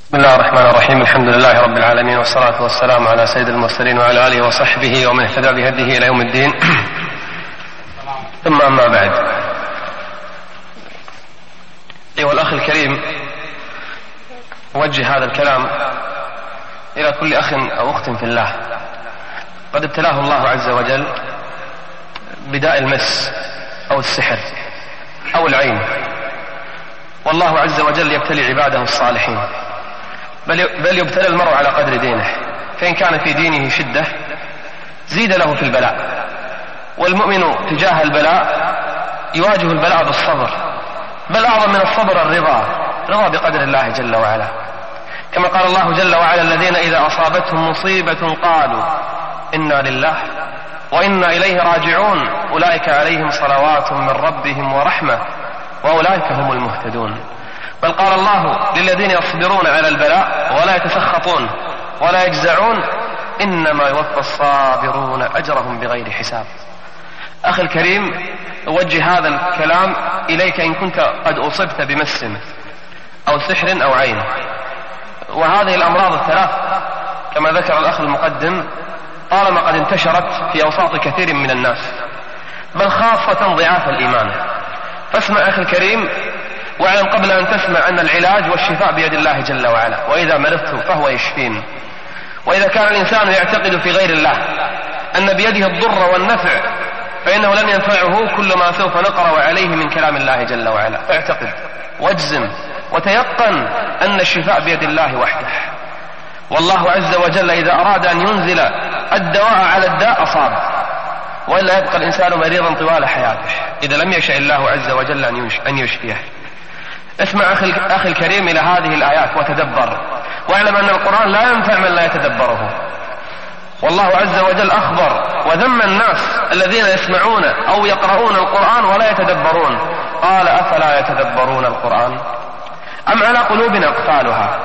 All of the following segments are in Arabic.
بسم الله الرحمن الرحيم. الحمد لله رب العالمين، والصلاة والسلام على سيد المرسلين وعلى آله وصحبه ومن اهتدى بهديه إلى يوم الدين. ثم أما بعد، أيها الأخ الكريم، أوجه هذا الكلام إلى كل أخ أو أخت في الله قد ابتلاه الله عز وجل بداء المس أو السحر أو العين، والله عز وجل يبتلي عباده الصالحين، بل يبتلى المرء على قدر دينه، فإن كان في دينه شدة زيد له في البلاء، والمؤمن تجاه البلاء يواجه البلاء بالصبر، بل أعظم من الصبر الرضا بقدر الله جل وعلا، كما قال الله جل وعلا: الذين إذا أصابتهم مصيبة قالوا إنا لله وإنا إليه راجعون أولئك عليهم صلوات من ربهم ورحمة وأولئك هم المهتدون. بل قال الله للذين يصبرون على البلاء ولا يتسخطون ولا يجزعون: إنما يوفى الصابرون أجرهم بغير حساب. أخي الكريم، أوجه هذا الكلام إليك إن كنت قد أصبت بمس أو سحر أو عين، وهذه الأمراض الثلاث كما ذكر الأخ المقدم طالما قد انتشرت في أوساط كثير من الناس، بل خاصة ضعاف الإيمان. فاسمع أخي الكريم، واعلم قبل أن تسمع أن العلاج والشفاء بيد الله جل وعلا، وإذا مرضت فهو يشفين. وإذا كان الإنسان يعتقد في غير الله أن بيده الضر والنفع فإنه لن ينفعه كل ما سوف نقرأ عليه من كلام الله جل وعلا، فاعتقد واجزم وتيقن أن الشفاء بيد الله وحده. والله عز وجل إذا أراد أن ينزل الدواء على الداء أصاب، وإلا يبقى الإنسان مريضا طوال حياته إذا لم يشاء الله عز وجل أن يشفيه. اسمع أخي الكريم إلى هذه الآيات وتدبر، واعلم أن القرآن لا ينفع من لا يتدبره. والله عز وجل أخبر وذم الناس الذين يسمعون أو يقرؤون القرآن ولا يتدبرون، قال: أفلا يتدبرون القرآن أم على قلوب أقفالها.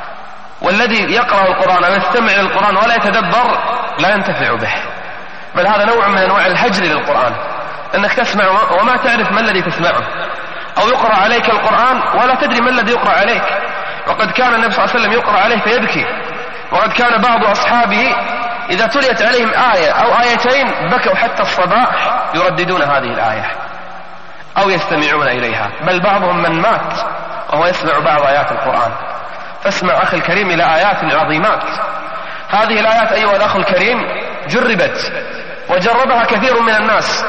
والذي يقرأ القرآن أو يستمع للقرآن ولا يتدبر لا ينتفع به، بل هذا نوع من أنواع الهجر للقرآن، أنك تسمع وما تعرف ما الذي تسمعه، أو يقرأ عليك القرآن ولا تدري ما الذي يقرأ عليك. وقد كان النبي صلى الله عليه وسلم يقرأ عليه فيبكي، وقد كان بعض أصحابه إذا تليت عليهم آية أو آيتين بكوا حتى الصباح يرددون هذه الآية أو يستمعون إليها، بل بعضهم من مات وهو يسمع بعض آيات القرآن. فاسمع أخي الكريم إلى آيات عظيمات. هذه الآيات أيها الأخ الكريم جربت وجربها كثير من الناس،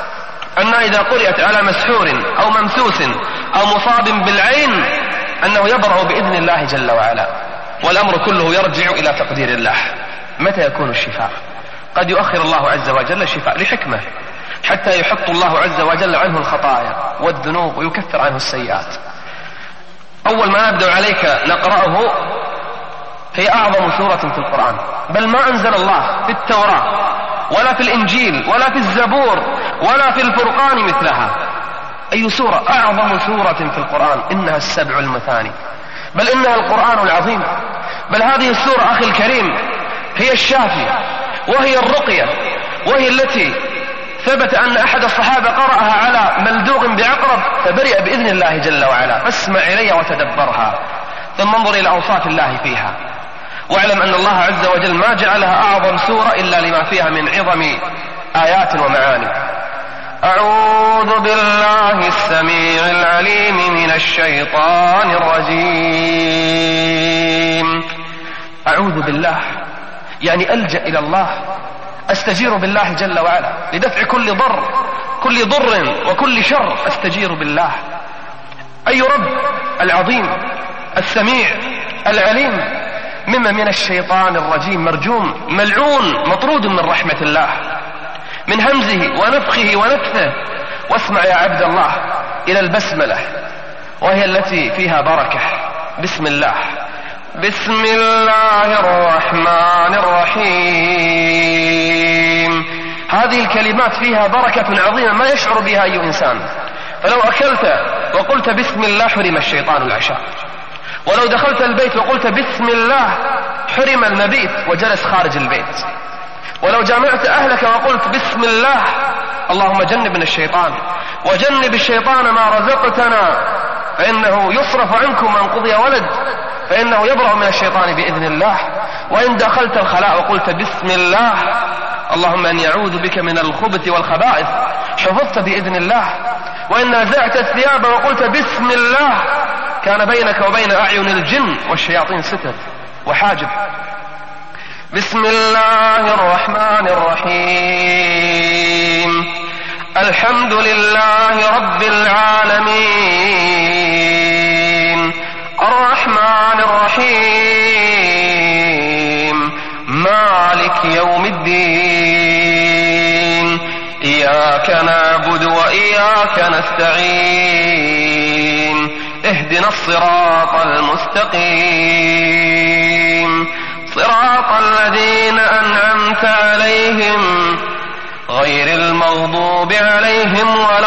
أن إذا قرأت على مسحور أو ممسوس أو مصاب بالعين أنه يبرأ بإذن الله جل وعلا، والأمر كله يرجع إلى تقدير الله. متى يكون الشفاء؟ قد يؤخر الله عز وجل الشفاء لحكمة، حتى يحط الله عز وجل عنه الخطايا والذنوب ويكفر عنه السيئات. أول ما نبدأ عليك نقرأه هي أعظم سورة في القرآن، بل ما أنزل الله في التوراة ولا في الإنجيل ولا في الزبور ولا في الفرقان مثلها. أي سورة؟ أعظم سورة في القرآن، إنها السبع المثاني، بل إنها القرآن العظيم. بل هذه السورة أخي الكريم هي الشافية وهي الرقية، وهي التي ثبت أن أحد الصحابة قرأها على ملدوغ بعقرب فبرئ بإذن الله جل وعلا. فاسمع إلي وتدبرها، ثم انظر إلى أوصاف الله فيها، واعلم أن الله عز وجل ما جعلها أعظم سورة إلا لما فيها من عظم آيات ومعاني. أعوذ بالله السميع العليم من الشيطان الرجيم. أعوذ بالله يعني ألجأ إلى الله، أستجير بالله جل وعلا لدفع كل ضر وكل شر، أستجير بالله. أي رب العظيم السميع العليم مما من الشيطان الرجيم، مرجوم ملعون مطرود من رحمة الله، من همزه ونفخه ونفثه. واسمع يا عبد الله إلى البسملة، وهي التي فيها بركة. بسم الله، بسم الله الرحمن الرحيم. هذه الكلمات فيها بركة عظيمة ما يشعر بها أي إنسان. فلو أكلت وقلت بسم الله حرم الشيطان العشاء، ولو دخلت البيت وقلت بسم الله حرم المبيت وجلس خارج البيت، ولو جامعت أهلك وقلت بسم الله اللهم جنبنا الشيطان وجنب الشيطان ما رزقتنا فإنه يصرف عنكم من قضي ولد فإنه يبرأ من الشيطان بإذن الله. وإن دخلت الخلاء وقلت بسم الله اللهم أني أعوذ بك من الخبث والخبائث حفظت بإذن الله. وإن نزعت الثياب وقلت بسم الله كان بينك وبين أعين الجن والشياطين ستر وحاجب. بسم الله الرحمن الرحيم الحمد لله رب العالمين الرحمن الرحيم مالك يوم الدين إياك نعبد وإياك نستعين اهدنا الصراط المستقيم صراط الذين أنعمت عليهم غير المغضوب عليهم ولا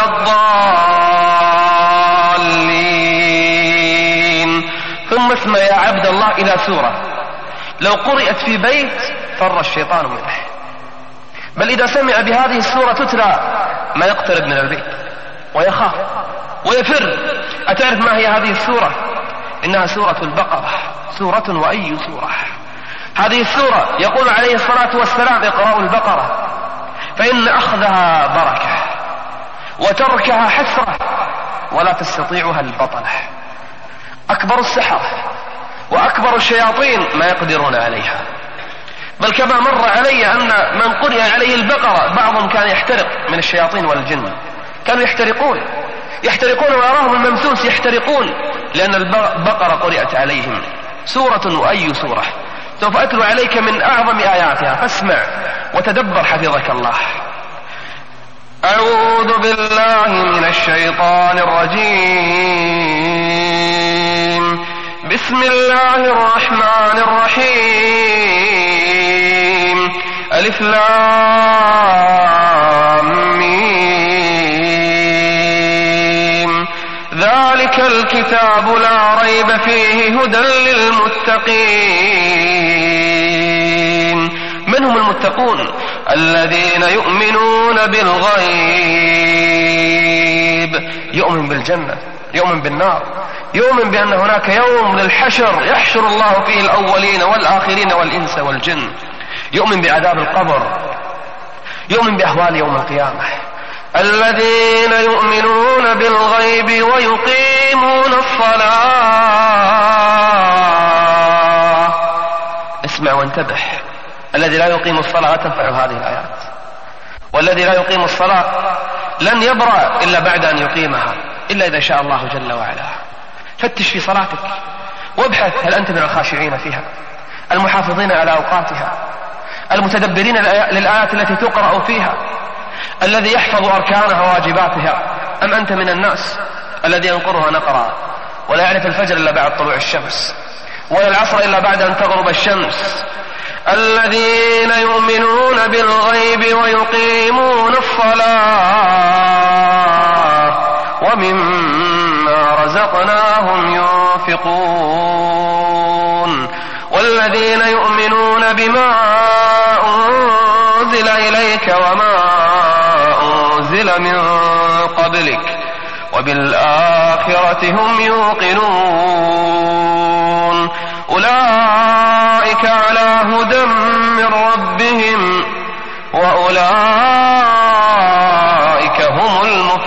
الضالين. ثم اسمع يا عبد الله إلى سورة لو قرأت في بيت فر الشيطان منه، بل إذا سمع بهذه السورة تتلى ما يقترب من البيت ويخاف ويفر. أتعرف ما هي هذه السورة؟ إنها سورة البقرة، سورة وأي سورة. هذه السورة يقول عليه الصلاة والسلام اقرأوا البقرة فإن أخذها بركة وتركها حسرة ولا تستطيعها البطلة. أكبر السحرة وأكبر الشياطين ما يقدرون عليها، بل كما مر علي أن من قرئ عليه البقرة بعضهم كان يحترق من الشياطين والجن، كانوا يحترقون ويراهم الممسوس يحترقون لأن البقرة قرئت عليهم. سورة وأي سورة. سوف أتلو عليك من أعظم آياتها فاسمع وتدبر حفظك الله. أعوذ بالله من الشيطان الرجيم بسم الله الرحمن الرحيم ألف لام ميم ذلك الكتاب لا ريب فيه هدى للمتقين. من هم المتقون؟ الذين يؤمنون بالغيب، يؤمن بالجنة، يؤمن بالنار، يؤمن بأن هناك يوم للحشر يحشر الله فيه الأولين والآخرين والإنس والجن، يؤمن بعذاب القبر، يؤمن بأهوال يوم القيامة. الذين يؤمنون بالغيب ويقيمون الصلاة. اسمع وانتبه، الذي لا يقيم الصلاة تنفع هذه الآيات، والذي لا يقيم الصلاة لن يبرأ إلا بعد أن يقيمها إلا إذا شاء الله جل وعلا. فتش في صلاتك وابحث هل أنت من الخاشعين فيها، المحافظين على أوقاتها، المتدبرين للآيات التي تقرأ فيها، الذي يحفظ أركانها وواجباتها، أم أنت من الناس الذي ينقرها نقرا ولا يعرف الفجر إلا بعد طلوع الشمس ولا العصر إلا بعد أن تغرب الشمس. الذين يؤمنون بالغيب ويقيمون الصلاة ومما رزقناهم ينفقون. والذين يؤمنون بما أنزل إليك وما أنزل من قبلك وبالآخرة هم يوقنون. أولئك على هدى من ربهم وأولئك هم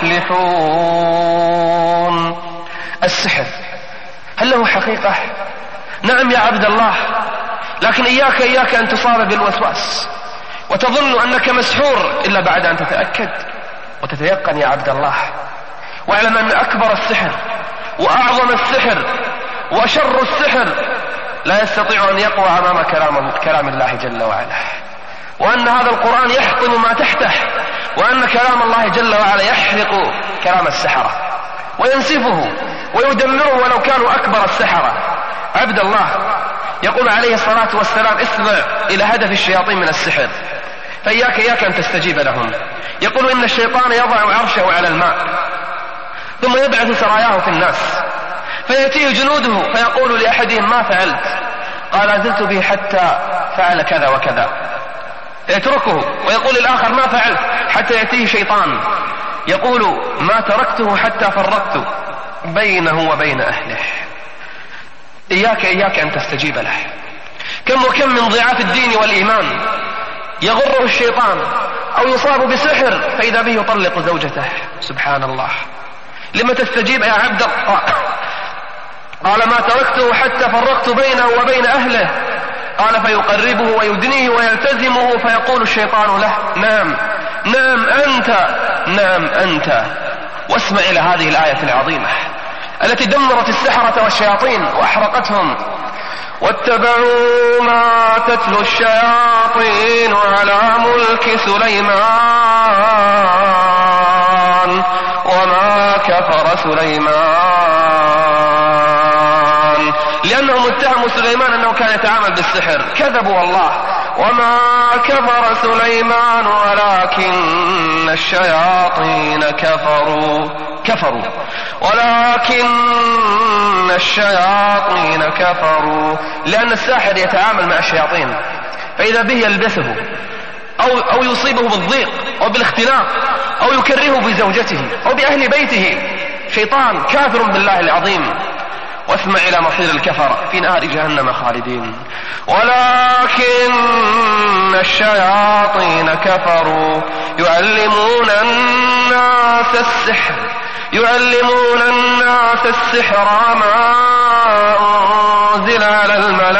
المفلحون. السحر هل له حقيقة؟ نعم يا عبد الله، لكن إياك أن تصاب بالوسواس وتظن أنك مسحور إلا بعد أن تتأكد وتتيقن يا عبد الله. واعلم أن أكبر السحر وأعظم السحر وشر السحر لا يستطيع أن يقوى أمام كلام الله جل وعلا، وأن هذا القرآن يحطم ما تحته، وأن كلام الله جل وعلا يحرق كلام السحرة وينسفه ويدمره ولو كانوا أكبر السحرة. عبد الله يقول عليه الصلاة والسلام اسمع إلى هدف الشياطين من السحر فإياك أن تستجيب لهم. يقول إن الشيطان يضع عرشه على الماء ثم يبعث سراياه في الناس فيأتيه جنوده فيقول لأحدهم ما فعلت؟ قال زلت به حتى فعل كذا وكذا، فيتركه ويقول الآخر ما فعلت؟ حتى يأتيه شيطان يقول ما تركته حتى فرقت بينه وبين أهله. إياك أن تستجيب له. كم وكم من ضعاف الدين والإيمان يغره الشيطان أو يصاب بسحر فإذا به يطلق زوجته. سبحان الله. لما تستجيب يا عبد الله؟ قال ما تركته حتى فرقت بينه وبين أهله. قال فيقربه ويدنيه ويلتزمه فيقول الشيطان له نعم أنت. واسمع إلى هذه الآية العظيمة التي دمرت السحرة والشياطين وأحرقتهم. واتبعوا ما تتلو الشياطين على ملك سليمان وما كفر سليمان، لأنهم اتهموا سليمان أنه كان يتعامل بالسحر. كذبوا والله. وما كفر سليمان ولكن الشياطين كفروا ولكن الشياطين كفروا، لأن الساحر يتعامل مع الشياطين فإذا به يلبسه أو يصيبه بالضيق أو بالاختناق أو يكرهه بزوجته أو بأهل بيته. شيطان كافر بالله العظيم. واسمع إلى مصير الكفرة في نار جهنم خالدين. ولكن الشياطين كفروا يعلمون الناس السحر ما أنزل على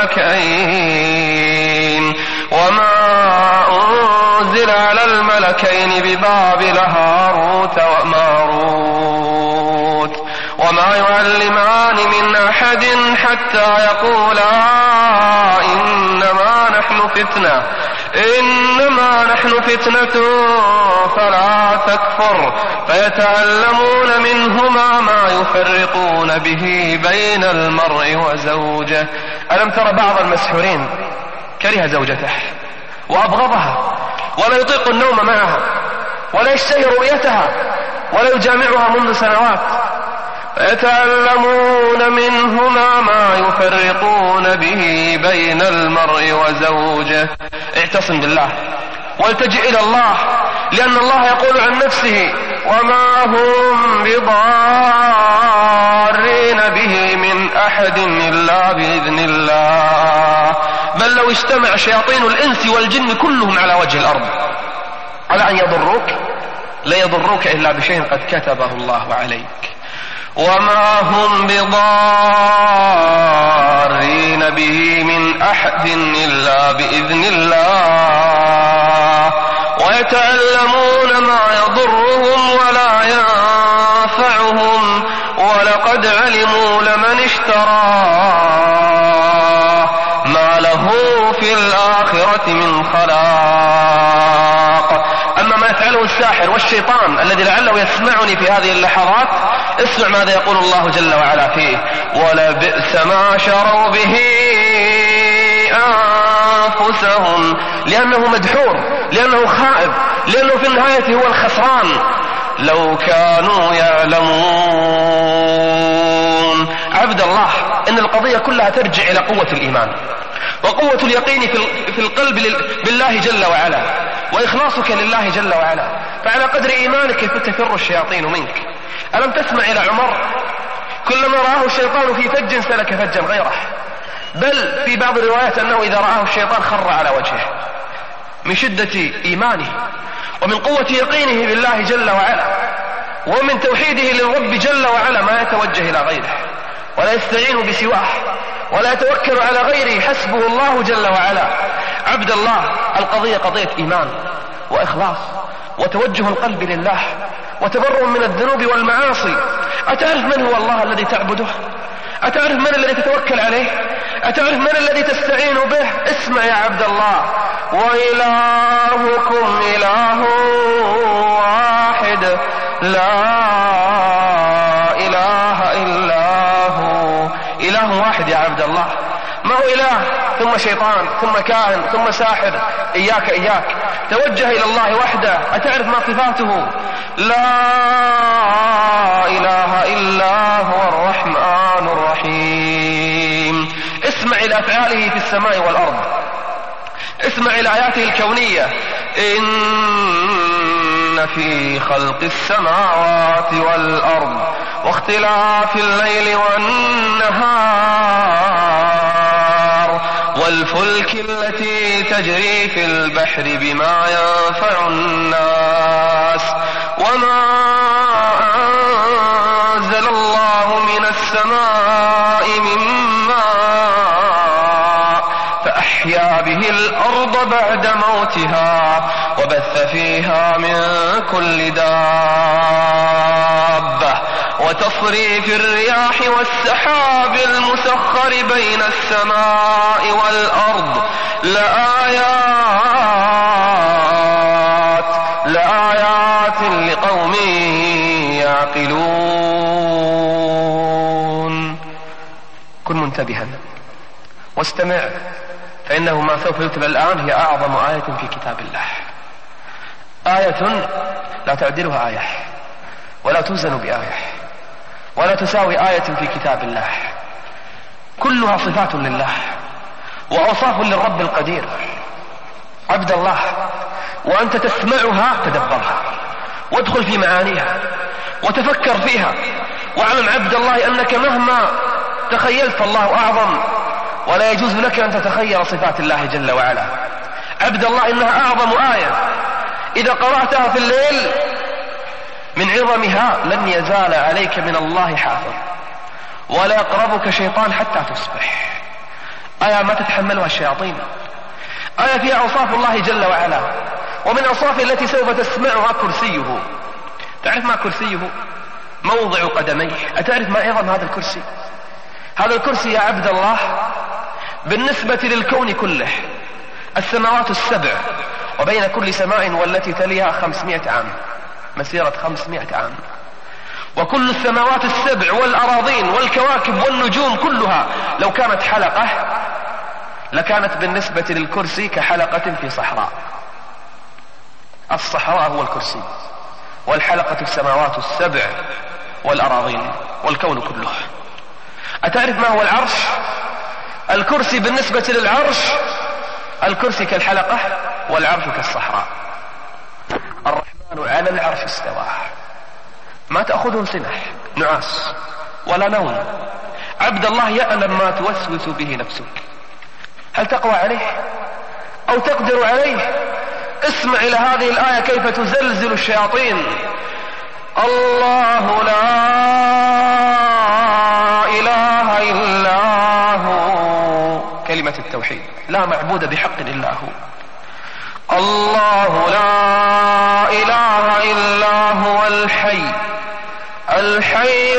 الملكين ببابل هاروت وماروت وما يعلمان من أحد حتى يقولا إنما نحن فتنة فلا تكفر فيتعلمون منهما ما يفرقون به بين المرء وزوجه. ألم تر بعض المسحورين كره زوجته وأبغضها ولا يطيق النوم معها ولا يشتهي رؤيتها ولا يجامعها منذ سنوات. فيتعلمون منهما ما يفرقون به بين المرء وزوجه. اعتصم بالله والتجئ إلى الله، لأن الله يقول عن نفسه وما هم بضارين به من أحد إلا بإذن الله. بل لو اجتمع شياطين الإنس والجن كلهم على وجه الأرض على أن يضروك لا يضروك إلا بشيء قد كتبه الله عليك. وما هم بضارين به من أحد إلا بإذن الله ويتعلمون ما يضرهم ولا ينفعهم ولقد علموا لمن اشتراه ما له في الآخرة من خلاق. أما ما يفعله الساحر والشيطان الذي لعله يسمعني في هذه اللحظات، اسمع ماذا يقول الله جل وعلا فيه. ولبئس ما شروا به أنفسهم، لأنه مدحور، لأنه خائب، لأنه في النهاية هو الخسران. لو كانوا يعلمون. عبد الله، إن القضية كلها ترجع إلى قوة الإيمان وقوة اليقين في القلب بالله جل وعلا وإخلاصك لله جل وعلا. فعلى قدر إيمانك تفر الشياطين منك. ألم تسمع إلى عمر كلما رآه الشيطان في فج سلك فجا غيره، بل في بعض الروايات أنه إذا رآه الشيطان خر على وجهه من شدة إيمانه ومن قوة يقينه بالله جل وعلا ومن توحيده للرب جل وعلا، ما يتوجه إلى غيره ولا يستعين بسواه ولا يتوكل على غيره، حسبه الله جل وعلا. عبد الله، القضية قضية إيمان وإخلاص وتوجه القلب لله وتبرؤ من الذنوب والمعاصي. أتعرف من هو الله الذي تعبده؟ أتعرف من الذي تتوكل عليه؟ أتعرف من الذي تستعين به؟ اسمع يا عبد الله. وإلهكم إله واحد لا إله إلا هو. إله واحد يا عبد الله، ما هو إله ثم شيطان ثم كاهن ثم ساحر. إياك توجه إلى الله وحده. أتعرف ما صفاته؟ لا إله إلا هو الرحمن الرحيم. اسمع إلى أفعاله في السماء والأرض، اسمع إلى آياته الكونية. إن في خلق السماوات والأرض واختلاف الليل والنهار والفلك التي تجري في البحر بما ينفع الناس وما أنزل الله من السماء من ماء فأحيا به الأرض بعد موتها وبث فيها من كل دابة وتصريف الرياح والسحاب المسخر بين السماء والأرض لآيات لقوم يعقلون. كن منتبها واستمع، فإنه ما سوف يتلى الآن هي أعظم آية في كتاب الله، آية لا تعدلها آية ولا توزن بآية ولا تساوي آية في كتاب الله، كلها صفات لله وأوصاف للرب القدير. عبد الله، وأنت تسمعها تدبرها وادخل في معانيها وتفكر فيها، واعلم عبد الله أنك مهما تخيلت الله أعظم، ولا يجوز لك أن تتخيل صفات الله جل وعلا. عبد الله، إنها أعظم آية إذا قرأتها في الليل من عظمها لن يزال عليك من الله حافظ ولا يقربك شيطان حتى تصبح. آية ما تتحملها الشياطين، آية فيها أوصاف الله جل وعلا، ومن أوصافه التي سوف تسمعها كرسيه. تعرف ما كرسيه؟ موضع قدميه. أتعرف ما عظم هذا الكرسي؟ هذا الكرسي يا عبد الله بالنسبة للكون كله السماوات السبع، وبين كل سماء والتي تليها 500 عام، مسيرة 500 عام، وكل السماوات السبع والأراضين والكواكب والنجوم كلها لو كانت حلقة لكانت بالنسبة للكرسي كحلقة في صحراء. الصحراء هو الكرسي، والحلقة السماوات السبع والأراضين والكون كله. أتعرف ما هو العرش؟ الكرسي بالنسبة للعرش، الكرسي كالحلقة والعرش كالصحراء. الرحمن على العرش استوى، ما تأخذه سنة نعاس ولا نوم. عبد الله، يعلم ما توسوس به نفسك، هل تقوى عليه أو تقدر عليه؟ اسمع إلى هذه الآية كيف تزلزل الشياطين. الله لا إله إلا هو، كلمة التوحيد، لا معبود بحق إلا هو. الله لا إله إلا هو الحي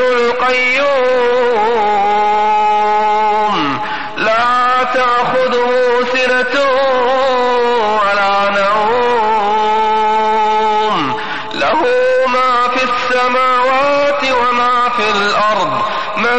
القيوم لا تأخذه سنة ولا نوم، له ما في السماوات وما في الأرض، من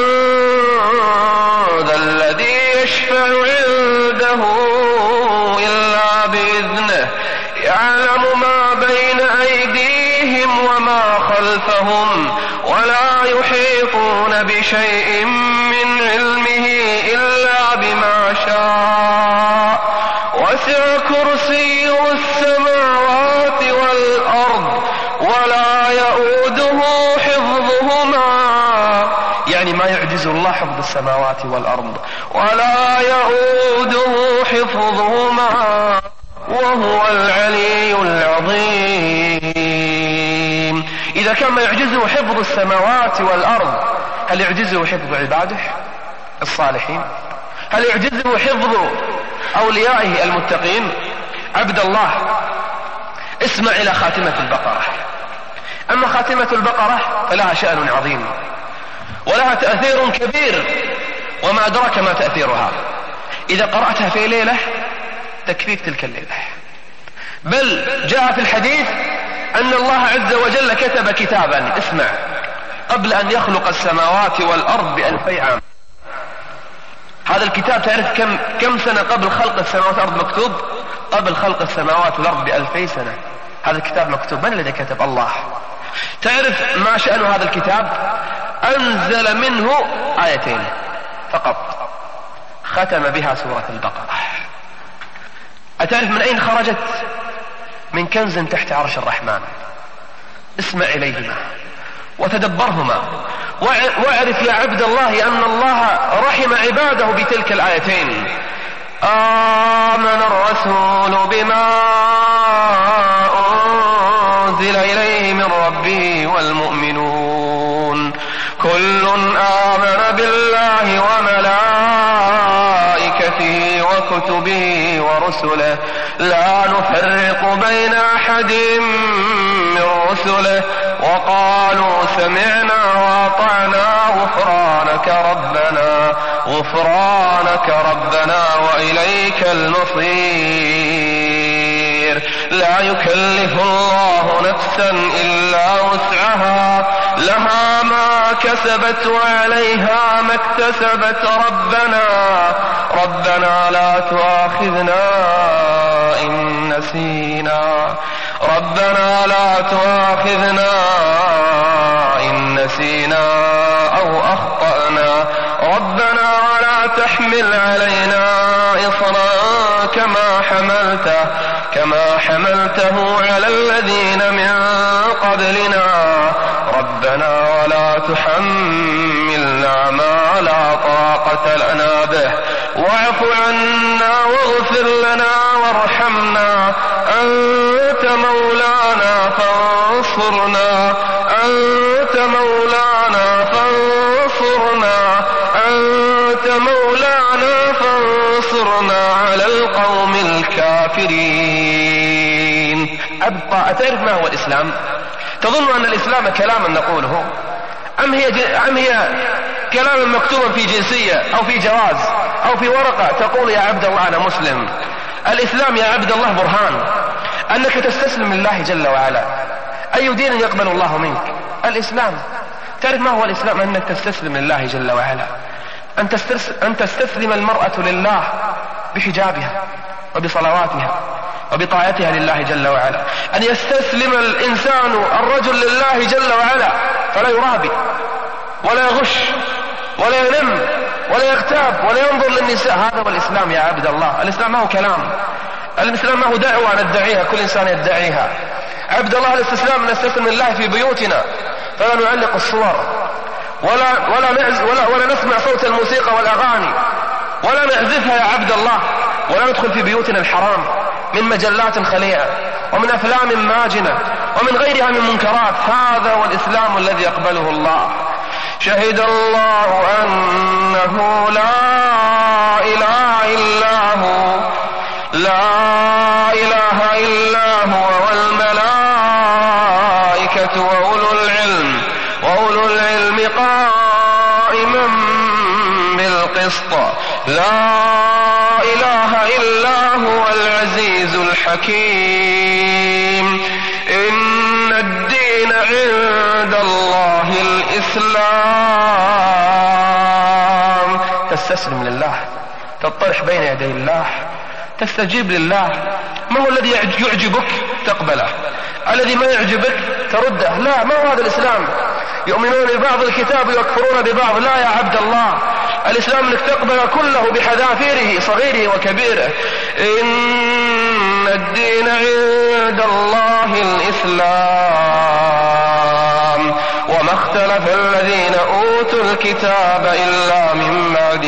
ذا الذي يشفع عنده إلا بإذنه، يعلم ما بين أيديهم وما خلفهم، ولا يحيطون بشيء من علمه إلا بما شاء، وسع كرسيه السماوات والأرض ولا يؤوده حفظهما، يعني ما يعجز الله حفظ السماوات والأرض، ولا يؤوده حفظهما وهو العلي العظيم. إذا كان ما يعجزه حفظ السماوات والأرض، هل يعجزه حفظ عباده الصالحين؟ هل يعجزه حفظ أوليائه المتقين؟ عبد الله، اسمع إلى خاتمة البقرة. أما خاتمة البقرة فلها شأن عظيم ولها تأثير كبير، وما أدرك ما تأثيرها. إذا قرأتها في ليلة تكفيك تلك الليلة، بل جاء في الحديث أن الله عز وجل كتب كتابا، اسمع، قبل أن يخلق السماوات والأرض ب2000 عام. هذا الكتاب تعرف كم سنة قبل خلق السماوات والأرض مكتوب؟ قبل خلق السماوات والأرض ب2000 سنة هذا الكتاب مكتوب. من الذي كتب؟ الله. تعرف ما شأن هذا الكتاب؟ أنزل منه آيتين فقط، ختم بها سورة البقرة. أتعرف من أين خرجت؟ من كنز تحت عرش الرحمن. اسمع إليهما وتدبرهما واعرف يا عبد الله أن الله رحم عباده بتلك الآيتين. آمن الرسول بما أنزل إليه من ربه والمؤمنون كل آمن بالله وملائكته وكتبه ورسله لا نفرق بين أحد من رسله وقالوا سمعنا وأطعنا غفرانك ربنا وإليك المصير. لا يكلف الله نفسا إلا وسعها لها ما كسبت وعليها ما اكتسبت. ربنا لا تؤاخذنا إن نسينا أو أخطأنا. ربنا ولا تحمل علينا إصرا كما حملته على الذين من قبلنا. ربنا ولا تحملنا ما لا طاقة لنا به واعف عنا واغفر لنا وارحمنا أنت مولانا فانصرنا على القوم الكافرين. أتعرف ما هو الإسلام؟ تظن أن الإسلام كلاما نقوله أم هي كلاما مكتوبا في جنسية أو في جواز أو في ورقة تقول يا عبد الله أنا مسلم؟ الإسلام يا عبد الله برهان أنك تستسلم لله جل وعلا. أي دين يقبل الله منك؟ الإسلام. تعرف ما هو الإسلام؟ أنك تستسلم لله جل وعلا، أن تستسلم المرأة لله بحجابها وبصلواتها وبطاعتها لله جل وعلا، أن يستسلم الإنسان الرجل لله جل وعلا فلا يرابي ولا يغش ولا ينم ولا يغتاب ولا ينظر للنساء. هذا هو الإسلام يا عبد الله. الإسلام ما هو كلام، الإسلام ما هو دعوة ندعيها كل إنسان يدعيها. عبد الله الاستسلام نستسلم لله في بيوتنا فلا نعلق الصور ولا نسمع صوت الموسيقى والأغاني ولا نعزفها يا عبد الله، ولا ندخل في بيوتنا الحرام من مجلات خليعة ومن أفلام ماجنة ومن غيرها من منكرات. هذا هو الإسلام الذي يقبله الله. شهد الله أنه لا إله إلا هو والملائكة وأولو العلم قائما بالقسط. لا إله إلا هو العزيز الحكيم. إن الدين عند الله الإسلام. تستسلم لله، تطرح بين يدي الله، تستجيب لله. ما هو الذي يعجبك تقبله، الذي ما يعجبك ترده. لا، ما هو هذا الإسلام. يؤمنون ببعض الكتاب ويكفرون ببعض. لا يا عبد الله، الإسلام لك تقبل كله بحذافيره صغيره وكبيره. إن الدين عند الله الإسلام وما اختلف الذين أوتوا الكتاب إلا من بعد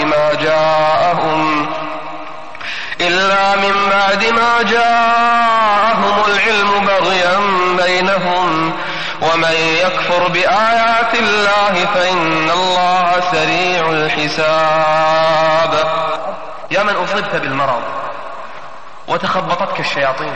ما جاءهم العلم بغيا بينهم ومن يكفر بآيات الله فإن الله سريع الحساب. يا من أصبت بالمرض وتخبطتك الشياطين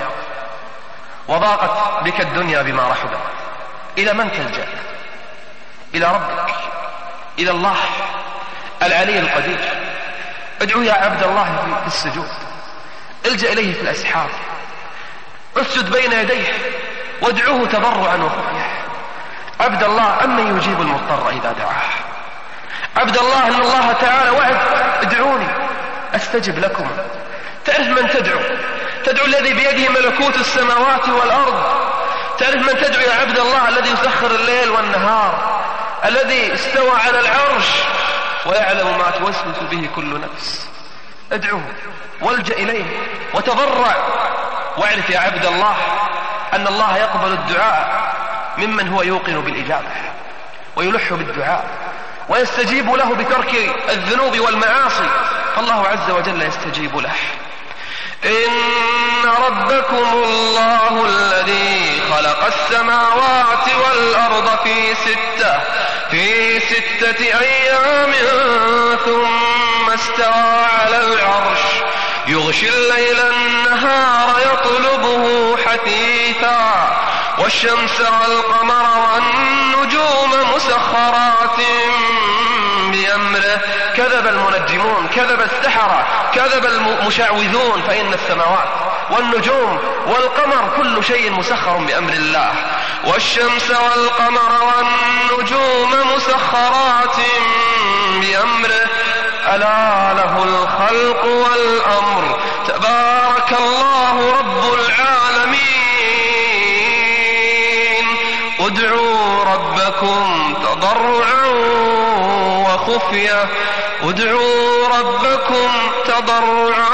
وضاقت بك الدنيا بما رحبت، إلى من تلجأ؟ إلى ربك، إلى الله العلي القدير. ادعو يا عبد الله في السجود، الجأ إليه في الأسحار، اسجد بين يديه وادعوه تضرعا وخفيا. عبد الله أمن يجيب المضطر إذا دعاه. عبد الله إن الله تعالى وعد ادعوني أستجب لكم. تعرف من تدعو؟ تدعو الذي بيده ملكوت السماوات والأرض. تعرف من تدعو يا عبد الله؟ الذي يسخر الليل والنهار، الذي استوى على العرش ويعلم ما توسوس به كل نفس. ادعوه والجأ إليه وتضرع، واعرف يا عبد الله أن الله يقبل الدعاء ممن هو يوقن بالإجابة ويلح بالدعاء ويستجيب له بترك الذنوب والمعاصي، فالله عز وجل يستجيب له. إن ربكم الله الذي خلق السماوات والأرض في ستة أيام ثم استوى على العرش يغشي الليل النهار يطلبه حثيثا والشمس والقمر والنجوم مسخرات بأمره. كذب المنجمون، كذب السحرة، كذب المشعوذون، فإن السماوات والنجوم والقمر كل شيء مسخر بأمر الله. والشمس والقمر والنجوم مسخرات بأمره ألا له الخلق والأمر تبارك الله رب العالمين. ادعوا ربكم تضرعا وخفية، ادعوا ربكم تضرعا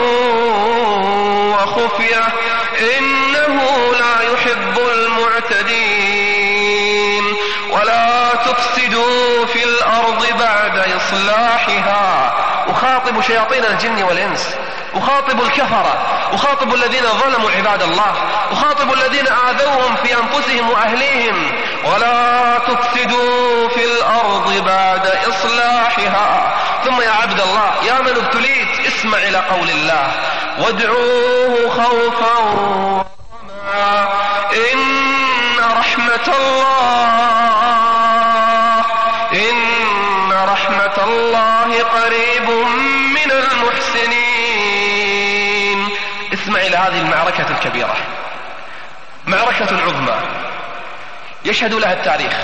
وخفية إنه لا يحب المعتدين. ولا تفسدوا في الأرض بعد إصلاحها. أخاطب شياطين الجن والإنس، أخاطب الكفرة، أخاطب الذين ظلموا عباد الله، أخاطب الذين آذوهم في أنفسهم وأهليهم. ولا تفسدوا في الأرض بعد إصلاحها. ثم يا عبد الله يا من ابتليت اسمع إلى قول الله وادعوه خوفا وطمعا إن رحمة الله قريب من المحسنين. اسمع إلى هذه المعركة الكبيرة، معركة عظمى يشهد لها التاريخ.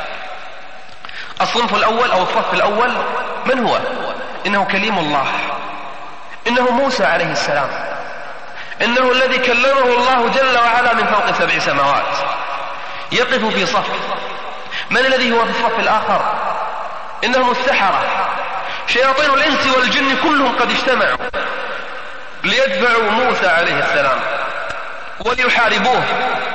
الصنف الأول أو الصف الأول من هو؟ إنه كليم الله، إنه موسى عليه السلام، إنه الذي كلمه الله جل وعلا من فوق 7 سماوات. يقف في صف. من الذي هو في الصف الآخر؟ إنهم السحرة، شياطين الإنس والجن كلهم قد اجتمعوا ليدفعوا موسى عليه السلام وليحاربوه.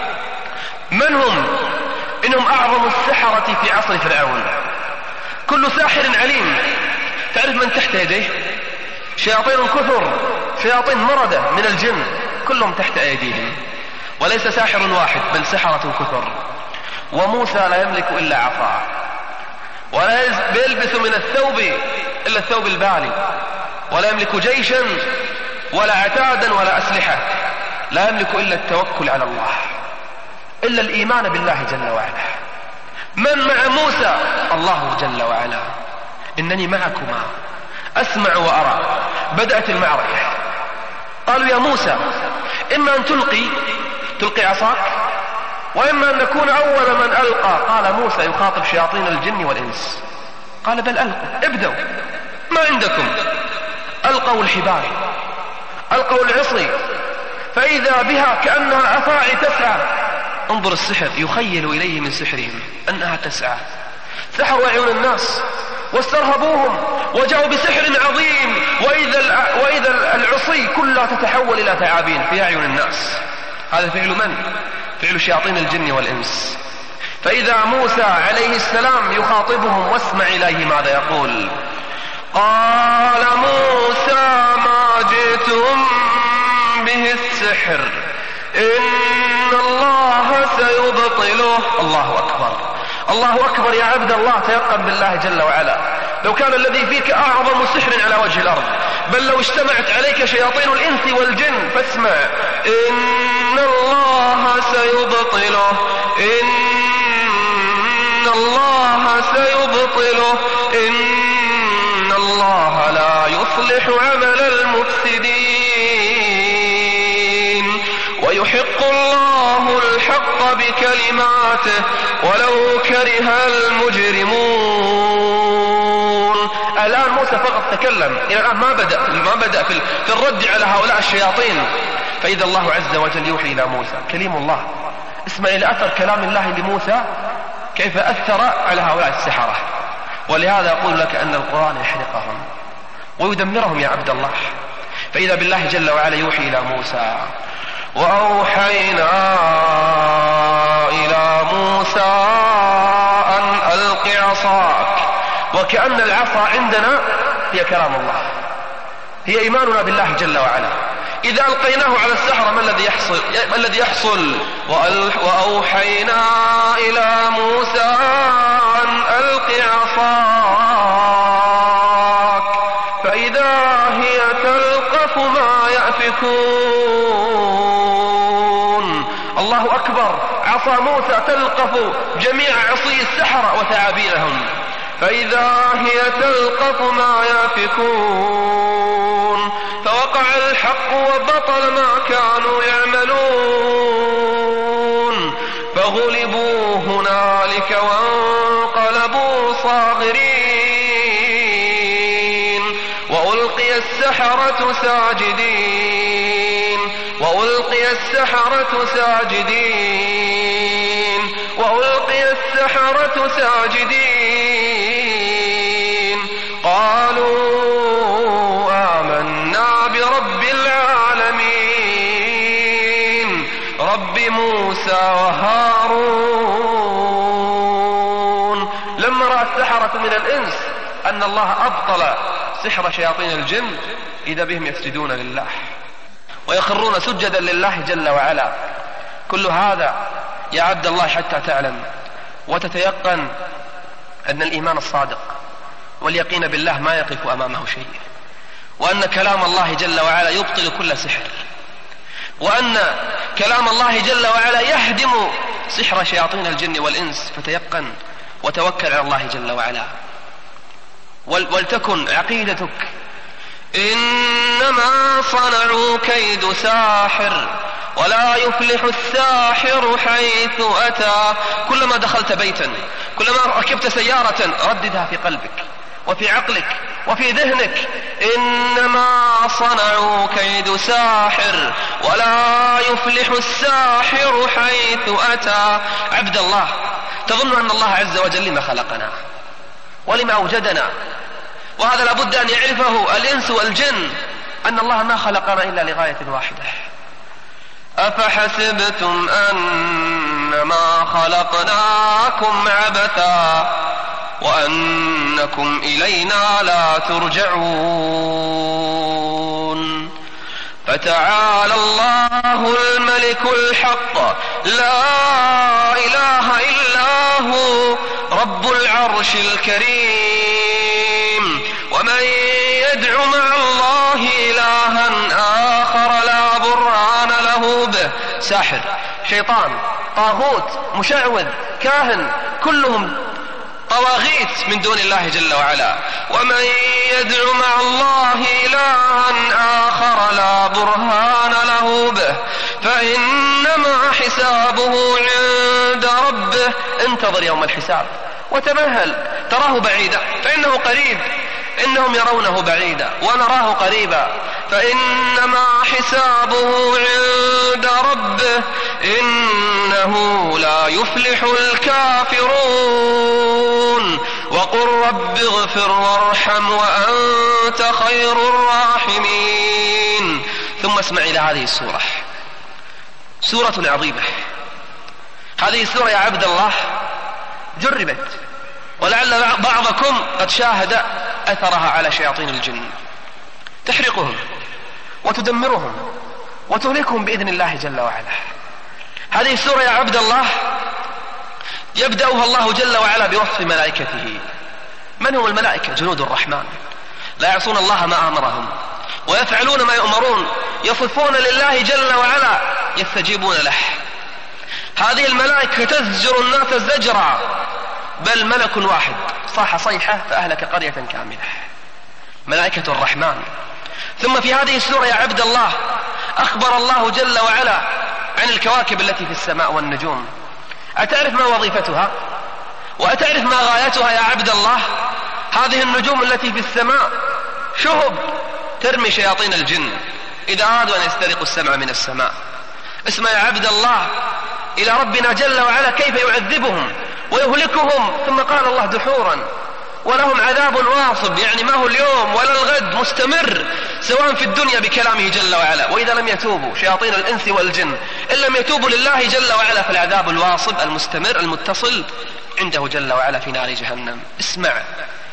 من هم؟ إنهم أعظم السحرة في عصر فرعون. كل ساحر عليم. تعرف من تحت يديه؟ شياطين كثر، شياطين مردة من الجن كلهم تحت أيديهم، وليس ساحر واحد بل سحرة كثر. وموسى لا يملك إلا عصا، ولا يلبس من الثوب إلا الثوب البالي، ولا يملك جيشا ولا عتادا ولا أسلحة، لا يملك إلا التوكل على الله، إلا الإيمان بالله جل وعلا. من مع موسى؟ الله جل وعلا. إنني معكما أسمع وأرى. بدأت المعركة. قالوا يا موسى إما أن تلقي عصاك، وإما أن نكون أول من ألقى. قال موسى يخاطب شياطين الجن والإنس، قال بل ألقوا، ابدوا ما عندكم. ألقوا الحبال، ألقوا العصي، فإذا بها كأنها أفاعي تسعى. انظر السحر، يخيل إليه من سحرهم أنها تسعى. سحروا أعين الناس واسترهبوهم وجاءوا بسحر عظيم، وإذا العصي كلها تتحول إلى ثعابين في أعين الناس. هذا فعل من؟ فعل شياطين الجن والإنس. فإذا موسى عليه السلام يخاطبهم، واسمع إليه ماذا يقول. قال موسى ما جئتم به السحر إن الله سيبطله. الله أكبر، الله أكبر يا عبد الله. تيقن بالله جل وعلا. لو كان الذي فيك أعظم سحر على وجه الأرض، بل لو اجتمعت عليك شياطين الإنس والجن، فاسمع إن الله سيبطله، إن الله سيبطله، إن الله لا يصلح عمل المفسدين، ويحق الله الحق بكلماته ولو كره المجرمون. الآن موسى فقط تكلم، إلى الآن ما بدأ في الرد على هؤلاء الشياطين. فإذا الله عز وجل يوحي إلى موسى كليم الله. اسمع إلى أثر كلام الله لموسى كيف أثر على هؤلاء السحرة. ولهذا أقول لك أن القرآن يحرقهم ويدمرهم يا عبد الله. فإذا بالله جل وعلا يوحي إلى موسى وأوحينا إلى موسى أن ألق وكأن العصا عندنا هي كلام الله، هي إيماننا بالله جل وعلا. إذا ألقيناه على السحرة ما الذي يحصل؟ وأوحينا إلى موسى أن ألق عصاك فإذا هي تلقف ما يأفكون. الله أكبر، عصا موسى تلقف جميع عصي السحرة وثعابينهم، فإذا هي تلقف ما يأفكون. فوقع الحق وبطل ما كانوا يعملون، فغلبوا هنالك وانقلبوا صاغرين، وألقي السحرة ساجدين، وألقي السحرة ساجدين، وألقي السحرة ساجدين، قالوا آمنا برب العالمين رب موسى وهارون. لما رأى السحرة من الإنس أن الله أبطل سحر شياطين الجن إذا بهم يسجدون لله ويخرون سجدا لله جل وعلا. كل هذا يا عبد الله حتى تعلم وتتيقن أن الإيمان الصادق واليقين بالله ما يقف أمامه شيء، وأن كلام الله جل وعلا يبطل كل سحر، وأن كلام الله جل وعلا يهدم سحر شياطين الجن والإنس. فتيقن وتوكل على الله جل وعلا، ولتكن عقيدتك إنما صنعوا كيد ساحر ولا يفلح الساحر حيث أتى. كلما دخلت بيتا، كلما ركبت سيارة، رددها في قلبك وفي عقلك وفي ذهنك، إنما صنعوا كيد ساحر ولا يفلح الساحر حيث أتى. عبد الله، تظن أن الله عز وجل لما خلقنا ولما أوجدنا؟ وهذا لابد أن يعرفه الإنس والجن، أن الله ما خلقنا إلا لغاية واحدة. أفحسبتم أنما خلقناكم عبثا وأنكم إلينا لا ترجعون. فتعالى الله الملك الحق لا إله إلا هو رب العرش الكريم. ومن يدع مع الله إلها آخر لا برهان له به، ساحر، شيطان، طاغوت، مشعوذ، كاهن، كلهم طواغيت من دون الله جل وعلا. ومن يدع مع الله إلها آخر لا برهان له به فإنما حسابه عند ربه. انتظر يوم الحساب وتمهل، تراه بعيدا فإنه قريب، إنهم يرونه بعيدا ونراه قريبا، فإنما حسابه عند ربه إنه لا يفلح الكافرون. وقل رب اغفر وارحم وأنت خير الراحمين. ثم اسمع إلى هذه السورة، سورة عظيمة. هذه السورة يا عبد الله جربت، ولعل بعضكم قد شاهد أثرها على شياطين الجن، تحرقهم وتدمرهم وتهلكهم بإذن الله جل وعلا. هذه السورة يا عبد الله يبدأها الله جل وعلا بوصف ملائكته. من هم الملائكة؟ جنود الرحمن، لا يعصون الله ما أمرهم ويفعلون ما يؤمرون، يصفون لله جل وعلا، يستجيبون له. هذه الملائكة تزجر الناس زجرا، بل ملك واحد صاح صيحة فأهلك قرية كاملة، ملائكة الرحمن. ثم في هذه السورة يا عبد الله أخبر الله جل وعلا عن الكواكب التي في السماء والنجوم. أتعرف ما وظيفتها؟ وأتعرف ما غايتها يا عبد الله؟ هذه النجوم التي في السماء شهب ترمي شياطين الجن إذا أرادوا أن يسترقوا السمع من السماء. اسمع يا عبد الله إلى ربنا جل وعلا كيف يعذبهم ويهلكهم. ثم قال الله دحورا ولهم عذاب واصب، يعني ما هو اليوم ولا الغد، مستمر سواء في الدنيا بكلامه جل وعلا. وإذا لم يتوبوا شياطين الإنس والجن، إن لم يتوبوا لله جل وعلا فالعذاب الواصب المستمر المتصل عنده جل وعلا في نار جهنم. اسمع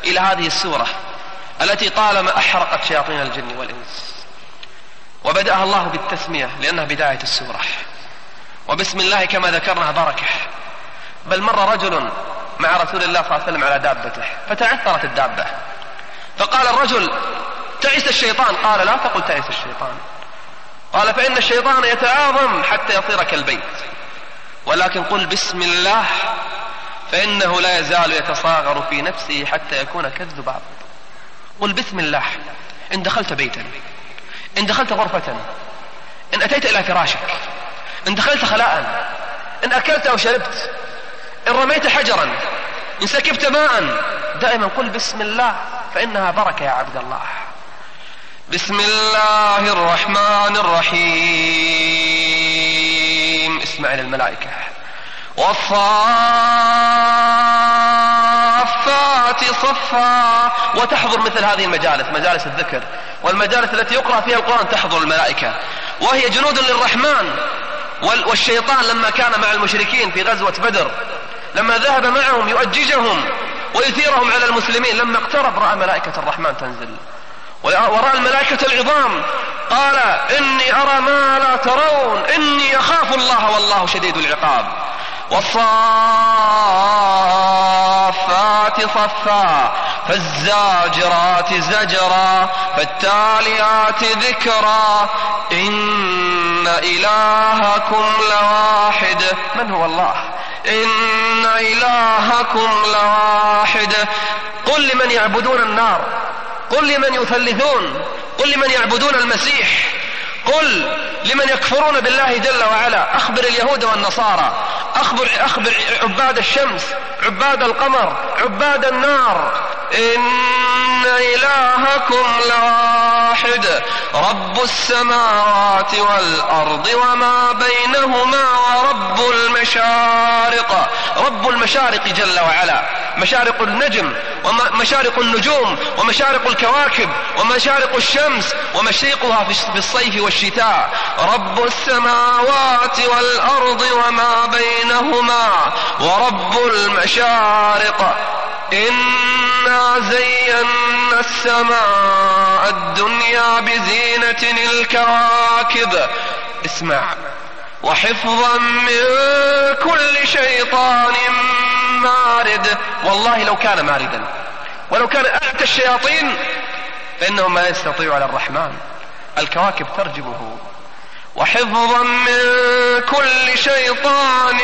إلى هذه السورة التي طالما أحرقت شياطين الجن والإنس، وبدأها الله بالتسمية لأنها بداية السورة، وبسم الله كما ذكرنا بركة. بل مر رجل مع رسول الله صلى الله عليه وسلم على دابته فتعثرت الدابة، فقال الرجل: تعس الشيطان. قال: لا تقل تعس الشيطان، قال: فإن الشيطان يتعاظم حتى يصير كالبيت، ولكن قل بسم الله فإنه لا يزال يتصاغر في نفسه حتى يكون كالذباب. قل بسم الله إن دخلت بيتا، إن دخلت غرفة، إن أتيت إلى فراشك، إن دخلت خلاء، إن أكلت أو شربت، إن رميت حجرا، إن سكبت ماء، دائما قل بسم الله فإنها بركة يا عبد الله. بسم الله الرحمن الرحيم. اسمع إلى الملائكة. والصافات صفا. وتحضر مثل هذه المجالس، مجالس الذكر والمجالس التي يقرأ فيها القرآن، تحضر الملائكة، وهي جنود للرحمن. والشيطان لما كان مع المشركين في غزوة بدر، لما ذهب معهم يؤججهم ويثيرهم على المسلمين، لما اقترب رأى ملائكة الرحمن تنزل، ورأى الملائكة العظام، قال: إني أرى ما لا ترون، إني أخاف الله والله شديد العقاب. والصافات صفا فالزاجرات زجرا فالتاليات ذكرا إن إلهكم لواحد. من هو الله؟ إن إلهكم لواحد. قل لمن يعبدون النار، قل لمن يثلثون، قل لمن يعبدون المسيح، قل لمن يكفرون بالله جل وعلا. أخبر اليهود والنصارى، أخبر عباد الشمس، عباد القمر، عباد النار، إن إلهكم لواحد رب السماوات والأرض وما بينهما ورب المشارق. رب المشارق جل وعلا، مشارق النجم ومشارق النجوم ومشارق الكواكب ومشارق الشمس ومشرقها في الصيف والشتاء. رب السماوات والأرض وما بينهما ورب المشارق. إنا زينا السماء الدنيا بزينة الكواكب. اسمع. وحفظا من كل شيطان مارد. والله لو كان ماردا ولو كان أعتى الشياطين فإنهم ما يستطيعوا على الرحمن، الكواكب ترجمه. وحفظا من كل شيطان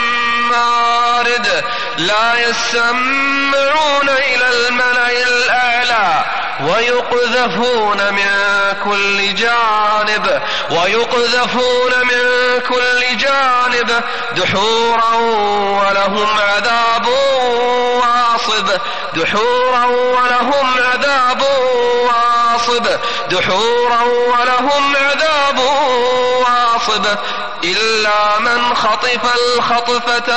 مارد لا يسمعون إلى الملأ الأعلى ويقذفون من كل جانب دحورا ولهم عذاب واصب. دحورا ولهم عذاب واصب. إلا من خطف الخطفة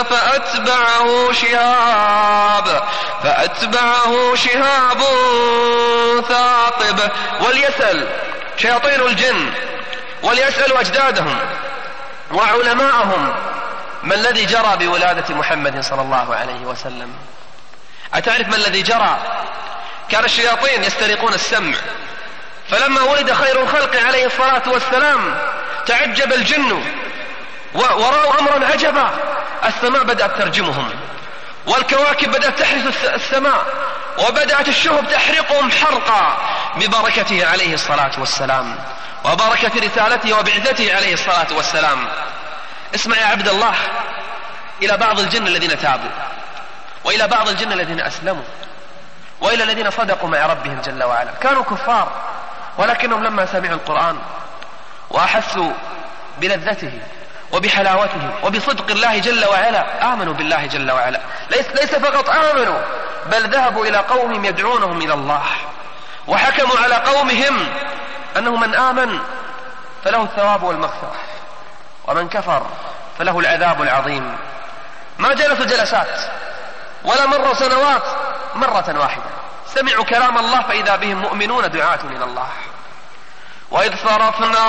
فأتبعه شهاب ثاقب. وليسأل شياطين الجن، وليسألوا أجدادهم وعلماءهم ما الذي جرى بولادة محمد صلى الله عليه وسلم. أتعرف ما الذي جرى؟ كان الشياطين يسترقون السمع، فلما ولد خير الخلق عليه الصلاة والسلام تعجب الجن ورأوا أمرا عجبا. السماء بدأت ترجمهم، والكواكب بدأت تحرس السماء، وبدأت الشهب تحرقهم حرقا ببركته عليه الصلاة والسلام وبركة رسالته وبعثته عليه الصلاة والسلام. اسمع يا عبد الله إلى بعض الجن الذين تابوا، وإلى بعض الجن الذين أسلموا، وإلى الذين صدقوا مع ربهم جل وعلا. كانوا كفار، ولكنهم لما سمعوا القرآن وأحسوا بلذته وبحلاوته وبصدق الله جل وعلا آمنوا بالله جل وعلا. ليس فقط آمنوا، بل ذهبوا إلى قومهم يدعونهم إلى الله، وحكموا على قومهم أنه من آمن فله الثواب والمغفرة، ومن كفر فله العذاب العظيم. ما جلسوا جلسات ولا مروا سنوات، مرة واحدة سمعوا كلام الله فإذا بهم مؤمنون دعاة إلى الله. وإذ صرفنا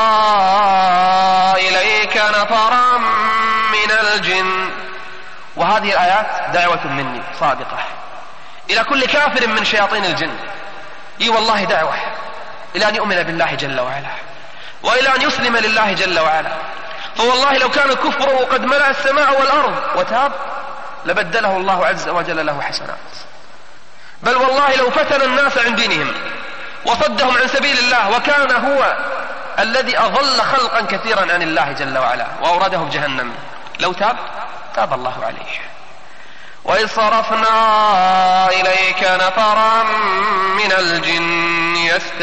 إليك نفرا من الجن. وهذه الآيات دعوة مني صادقة إلى كل كافر من شياطين الجن. والله دعوة إلى أن يؤمن بالله جل وعلا، وإلى أن يسلم لله جل وعلا. فوالله لو كان كفره قد ملأ السماء والأرض وتاب لبدله الله عز وجل له حسنات. بل والله لو فتن الناس عن دينهم وصدهم عن سبيل الله، وكان هو الذي أضل خلقا كثيرا عن الله جل وعلا وأوردهم جهنم، لو تاب الله عليه. وإذ صرفنا إليك نفرا من الجن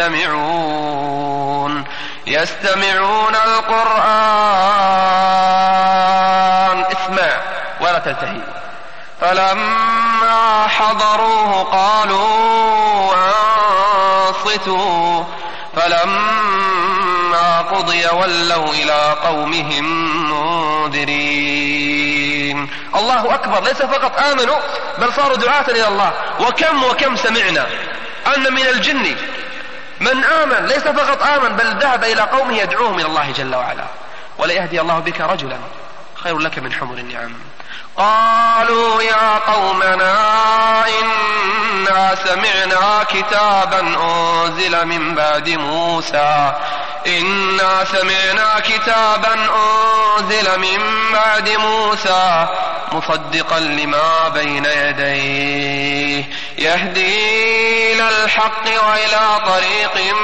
يستمعون القرآن، اسمع ولا تلتهي. فلما حضروه قالوا أنصتوا، فلما قضي ولوا إلى قومهم منذرين. الله أكبر، ليس فقط آمنوا بل صاروا دعاة إلى الله. وكم سمعنا أن من الجن من آمن، ليس فقط آمن بل ذهب إلى قومه يدعوهم إلى الله جل وعلا. وليهدي الله بك رجلا خير لك من حمر النعم. قالوا يا قومنا إنا سمعنا كتابا أنزل من بعد موسى مصدقا لما بين يديه يهدي إلى الحق وإلى طريق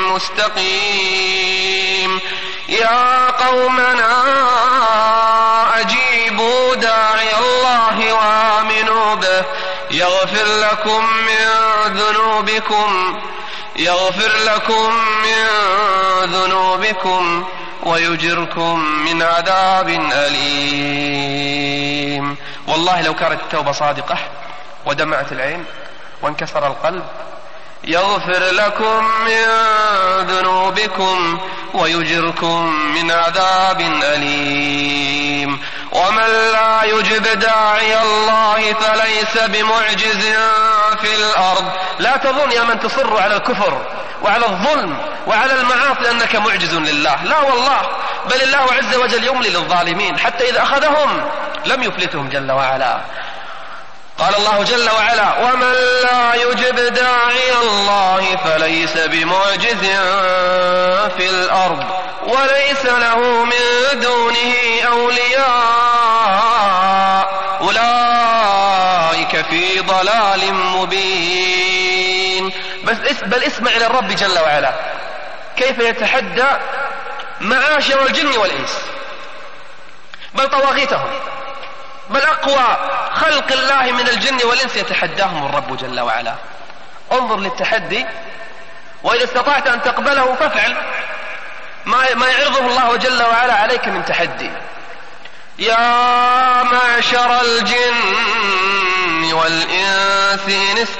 مستقيم. يا قومنا أجيبوا داعي الله وآمنوا به يغفر لكم من ذنوبكم ويجركم من عذاب أليم. والله لو كانت التوبة صادقة ودمعت العين وانكسر القلب، يغفر لكم من ذنوبكم ويجركم من عذاب أليم. ومن لا يجب داعي الله فليس بمعجز في الأرض. لا تظن يا من تصر على الكفر وعلى الظلم وعلى المعاصي أنك معجز لله، لا والله، بل الله عز وجل يملي للظالمين حتى إذا أخذهم لم يفلتهم جل وعلا. قال الله جل وعلا: ومن لا يجب داعي الله فليس بمعجز في الأرض وليس له من دونه أولياء أولئك في ضلال مبين. بل اسمع إلى الرب جل وعلا كيف يتحدى معاشر الجن والإنس، بل طواغيتهم، بل أقوى خلق الله من الجن والإنس يتحداهم الرب جل وعلا. انظر للتحدي، وإذا استطعت أن تقبله فافعل ما يعرضه الله جل وعلا عليك من تحدي. يا معشر الجن والإنس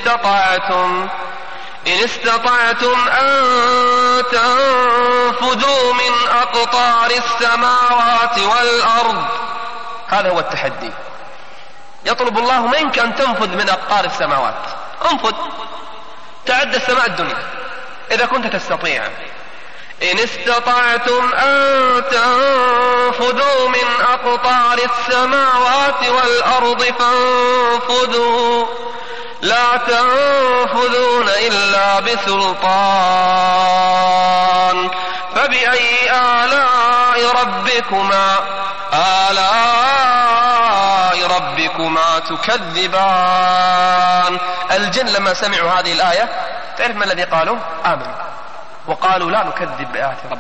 إن استطعتم أن تنفذوا من أقطار السماوات والأرض. هذا هو التحدي، يطلب الله منك أن تنفذ من أقطار السماوات. انفذ، تعدى السماء الدنيا إذا كنت تستطيع. إن استطعتم أن تنفذوا من أقطار السماوات والأرض فانفذوا لا تنفذون إلا بسلطان. فبأي آلاء ربكما تكذبان. الجن لما سمعوا هذه الآية تعرف ما الذي قالوا؟ آمنوا، وقالوا لا نكذب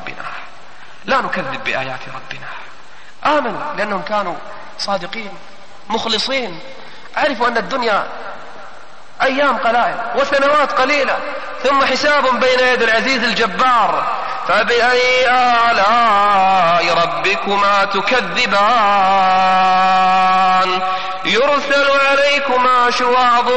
بآيات ربنا. آمنوا لأنهم كانوا صادقين مخلصين، عرفوا أن الدنيا أيام قلائل وسنوات قليلة ثم حساب بين يد العزيز الجبار. فبأي آلاء ربكما تكذبان. يرسل عليكما شواظ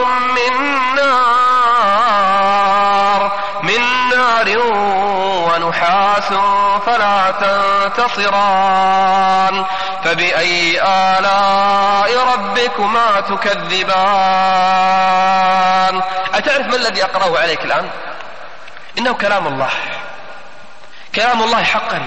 من نار ونحاس فلا تنتصران. فبأي آلاء ربكما تكذبان. أتعرف ما الذي أقرأه عليك الآن؟ إنه كلام الله حقا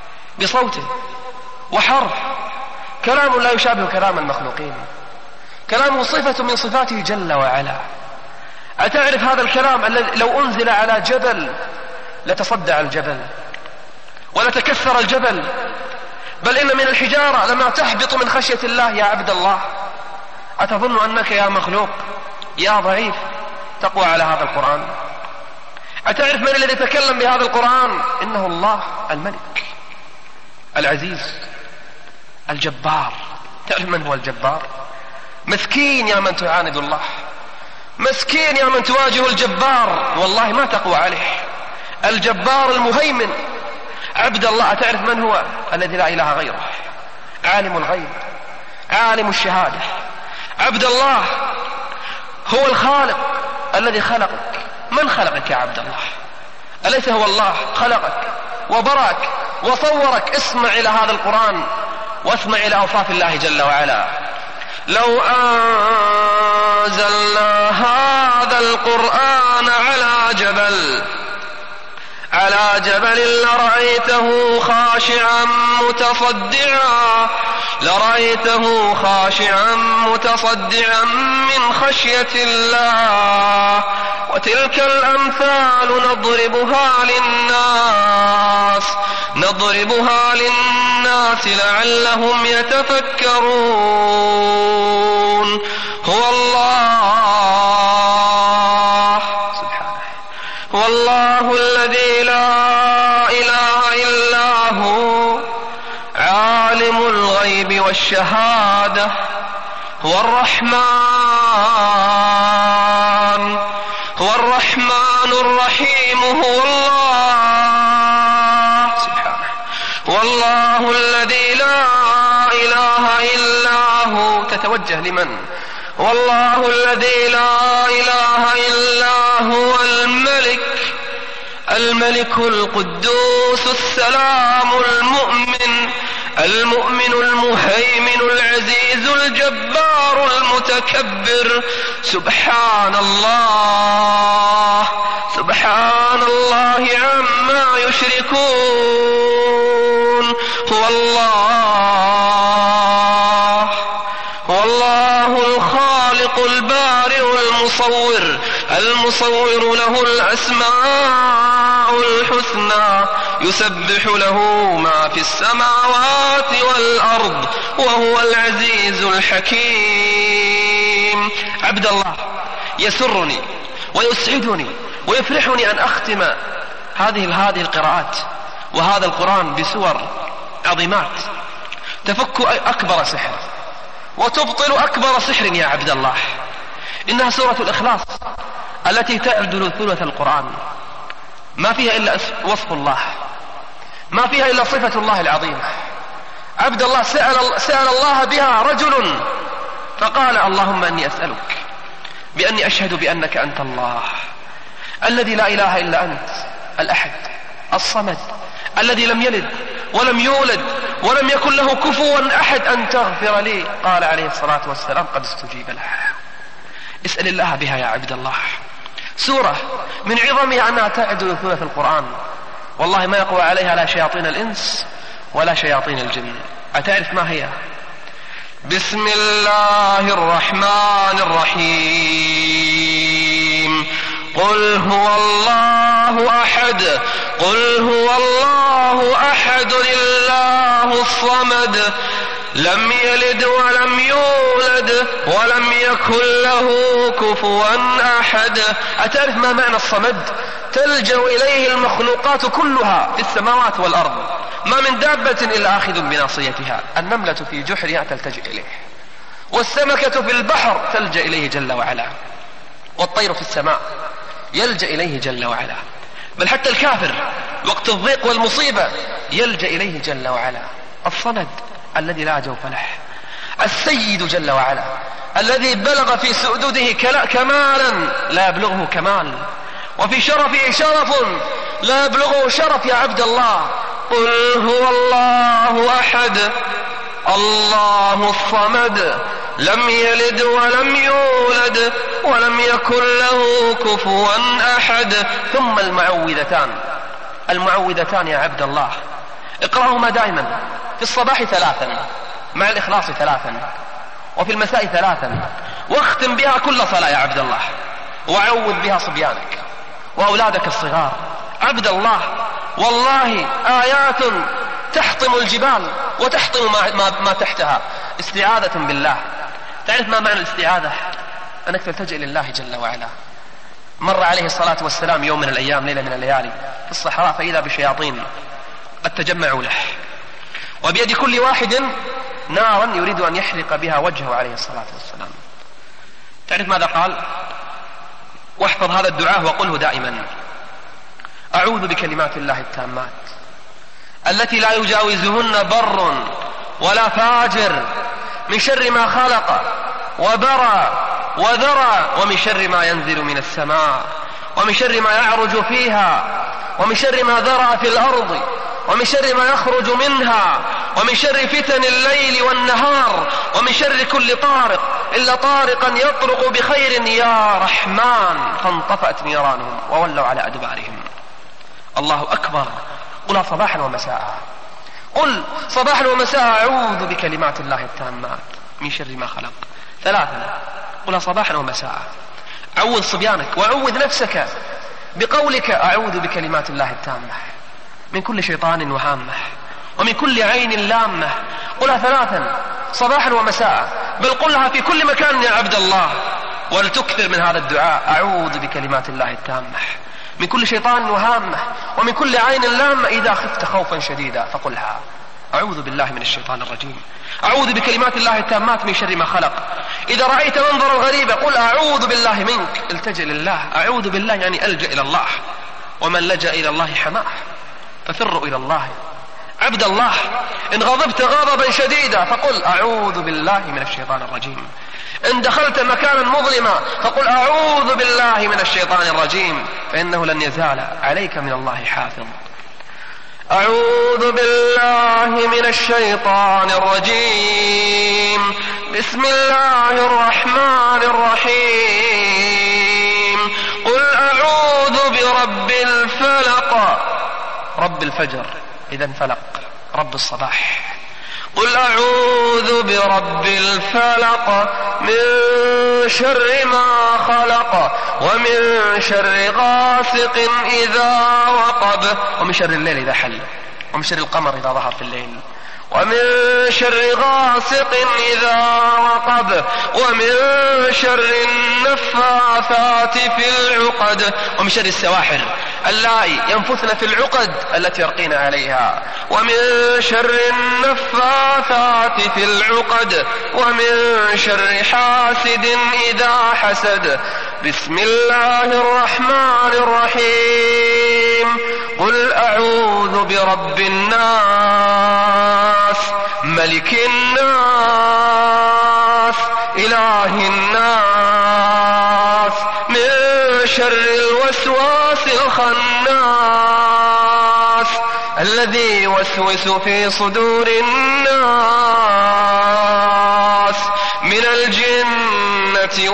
بصوته وحرف، كلام لا يشابه كلام المخلوقين، كلامه صفة من صفاته جل وعلا. أتعرف هذا الكلام الذي لو أنزل على جبل لتصدع الجبل ولتكسر الجبل، بل إن من الحجارة لما تهبط من خشية الله يا عبد الله. أتظن أنك يا مخلوق يا ضعيف تقوى على هذا القرآن؟ أتعرف من الذي يتكلم بهذا القرآن؟ إنه الله الملك العزيز الجبار. تعرف من هو الجبار؟ مسكين يا من تعاند الله، مسكين يا من تواجه الجبار، والله ما تقوى عليه. الجبار المهيمن عبد الله. أتعرف من هو؟ الذي لا إله غيره، عالم الغيب عالم الشهادة. عبد الله هو الخالق الذي خلقك. من خلقك يا عبد الله؟ أليس هو الله خلقك وبرأك وصورك؟ اسمع إلى هذا القرآن واسمع إلى أوصاف الله جل وعلا. لو أنزلنا هذا القرآن على جبل لرأيته خاشعا متصدعا من خشية الله. وتلك الأمثال نضربها للناس لعلهم يتفكرون. هو الله الذي لا إله إلا هو عالم الغيب والشهادة. هو الرحمن الرحيم. هو الله سبحانه. والله الذي لا إله إلا هو. تتوجه لمن؟ والله الذي لا إله إلا هو الملك القدوس السلام المؤمن المهيمن العزيز الجبار المتكبر. سبحان الله عما يشركون. هو الله الخالق البارئ المصور له الأسماء الحسنى يسبح له ما في السماوات والأرض وهو العزيز الحكيم. عبد الله، يسرني ويسعدني ويفرحني أن أختم هذه القراءات وهذا القرآن بسور عظيمات تفك أكبر سحر وتبطل أكبر سحر يا عبد الله. إنها سورة الإخلاص التي تعدل ثلث القرآن، ما فيها إلا وصف الله، ما فيها إلا صفة الله العظيمة. عبد الله سأل الله بها رجل فقال: اللهم أني أسألك بأني أشهد بأنك أنت الله الذي لا إله إلا أنت، الأحد الصمد الذي لم يلد ولم يولد ولم يكن له كفوا أحد، أن تغفر لي. قال عليه الصلاة والسلام: قد استجيب له. اسأل الله بها يا عبد الله. سورة من عظمها أنها تعدل ثلث القرآن، والله ما يقوى عليها لا شياطين الإنس ولا شياطين الجن. أتعرف ما هي؟ بسم الله الرحمن الرحيم. قل هو الله أحد الله الصمد لم يلد ولم يولد ولم يكن له كفوا أحد. أتعرف ما معنى الصمد؟ تلجأ إليه المخلوقات كلها في السماوات والأرض، ما من دابة إلا آخذ بناصيتها. النملة في جحرها تلتجئ إليه، والسمكة في البحر تلجأ إليه جل وعلا، والطير في السماء يلجأ إليه جل وعلا، بل حتى الكافر وقت الضيق والمصيبة يلجأ إليه جل وعلا. الصمد الذي لا جوف له، السيد جل وعلا الذي بلغ في سؤدده كمالا لا يبلغه كمال، وفي شرفه شرف لا يبلغه شرف يا عبد الله. قل هو الله أحد الله الصمد لم يلد ولم يولد ولم يكن له كفوا أحد. ثم المعوذتان يا عبد الله اقرأهما دائما في الصباح 3 مع الإخلاص 3، وفي المساء 3، واختم بها كل صلاة يا عبد الله، وعوذ بها صبيانك وأولادك الصغار. عبد الله والله آيات تحطم الجبال وتحطم ما تحتها. استعاذة بالله. تعرف ما معنى الاستعاذة؟ أنك تلتجئ لله جل وعلا. مر عليه الصلاة والسلام يوم من الأيام، ليلة من الليالي، في الصحراء، فإذا بشياطين قد تجمعوا له، وبيد كل واحد نارا يريد أن يحرق بها وجهه عليه الصلاة والسلام. تعرف ماذا قال؟ واحفظ هذا الدعاء وقله دائما: أعوذ بكلمات الله التامات التي لا يجاوزهن بر ولا فاجر، من شر ما خلق وبرى وذرى، ومن شر ما ينزل من السماء، ومن شر ما يعرج فيها، ومن شر ما ذرى في الأرض، ومن شر ما يخرج منها، ومن شر فتن الليل والنهار، ومن شر كل طارق إلا طارقا يطرق بخير يا رحمن. فانطفأت نيرانهم وولوا على أدبارهم. الله أكبر. قل صباحا ومساء، قل صباحا ومساء أعوذ بكلمات الله التامات من شر ما خلق. 3، قل صباحا ومساء. عوذ صبيانك وعوذ نفسك بقولك أعوذ بكلمات الله التامة من كل شيطان وهامة ومن كل عين لامة. قلها 3 صباحا ومساء، بل قلها في كل مكان يا عبد الله، ولتكثر من هذا الدعاء: أعوذ بكلمات الله التامة من كل شيطان وهامة ومن كل عين لامة. إذا خفت خوفا شديدا فقلها: أعوذ بالله من الشيطان الرجيم، أعوذ بكلمات الله التامات من شر ما خلق. إذا رأيت منظرا غريبا قل: أعوذ بالله منك، التجئ لله. أعوذ بالله يعني ألجأ إلى الله، ومن لجأ إلى الله حماه، ففروا إلى الله. عبد الله إن غضبت غضبا شديدا فقل: أعوذ بالله من الشيطان الرجيم. إن دخلت مكانا مظلما فقل: أعوذ بالله من الشيطان الرجيم، فإنه لن يزال عليك من الله حافظ. أعوذ بالله من الشيطان الرجيم. بسم الله الرحمن الرحيم. قل أعوذ برب الفلق، رب الفجر إذا انفلق، رب الصباح. قل أعوذ برب الفلق من شر ما خلق، ومن شر غاسق إذا وقب، ومن شر الليل إذا حل، ومن شر القمر إذا ظهر في الليل، ومن شر غاسق إذا وقب، ومن شر النفاثات في العقد، ومن شر السواحر اللائي ينفثن في العقد التي يرقين عليها، ومن شر النفاثات في العقد، ومن شر حاسد إذا حسد. بسم الله الرحمن الرحيم. قل أعوذ برب الناس، ملك الناس، إله الناس، من شر الوسواس الخناس الذي يوسوس في صدور الناس من الجنة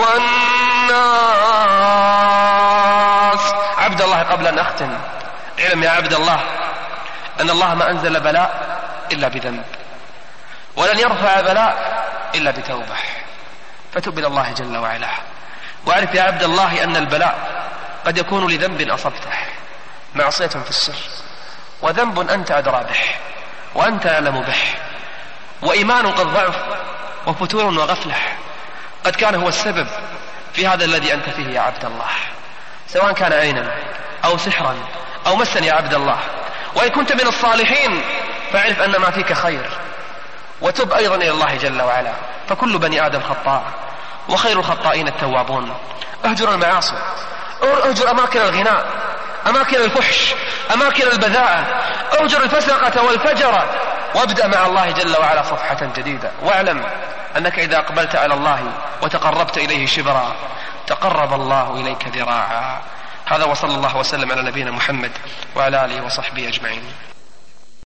والناس. عبد الله، قبل أن أختم، اعلم يا عبد الله أن الله ما أنزل بلاء إلا بذنب، ولن يرفع بلاء إلا بتوبة، فتب إلى الله جل وعلا. واعرف يا عبد الله أن البلاء قد يكون لذنب أصبته، معصية في السر، وذنب أنت أدرى به وأنت أعلم به، وإيمان قد ضعف، وفتور وغفلة قد كان هو السبب في هذا الذي أنت فيه يا عبد الله، سواء كان عينا أو سحرا أو مسا يا عبد الله. وإن كنت من الصالحين فاعرف أن ما فيك خير، وتب أيضا إلى الله جل وعلا، فكل بني آدم خطاء، وخير الخطائين التوابون. اهجر المعاصي، اهجر أماكن الغناء، أماكن الفحش، أماكن البذاءة، اهجر الفسقة والفجرة، وابدأ مع الله جل وعلا صفحة جديدة. واعلم أنك إذا أقبلت على الله وتقربت إليه شبرا تقرب الله إليك ذراعا. هذا، وصلى الله وسلم على نبينا محمد وعلى آله وصحبه أجمعين.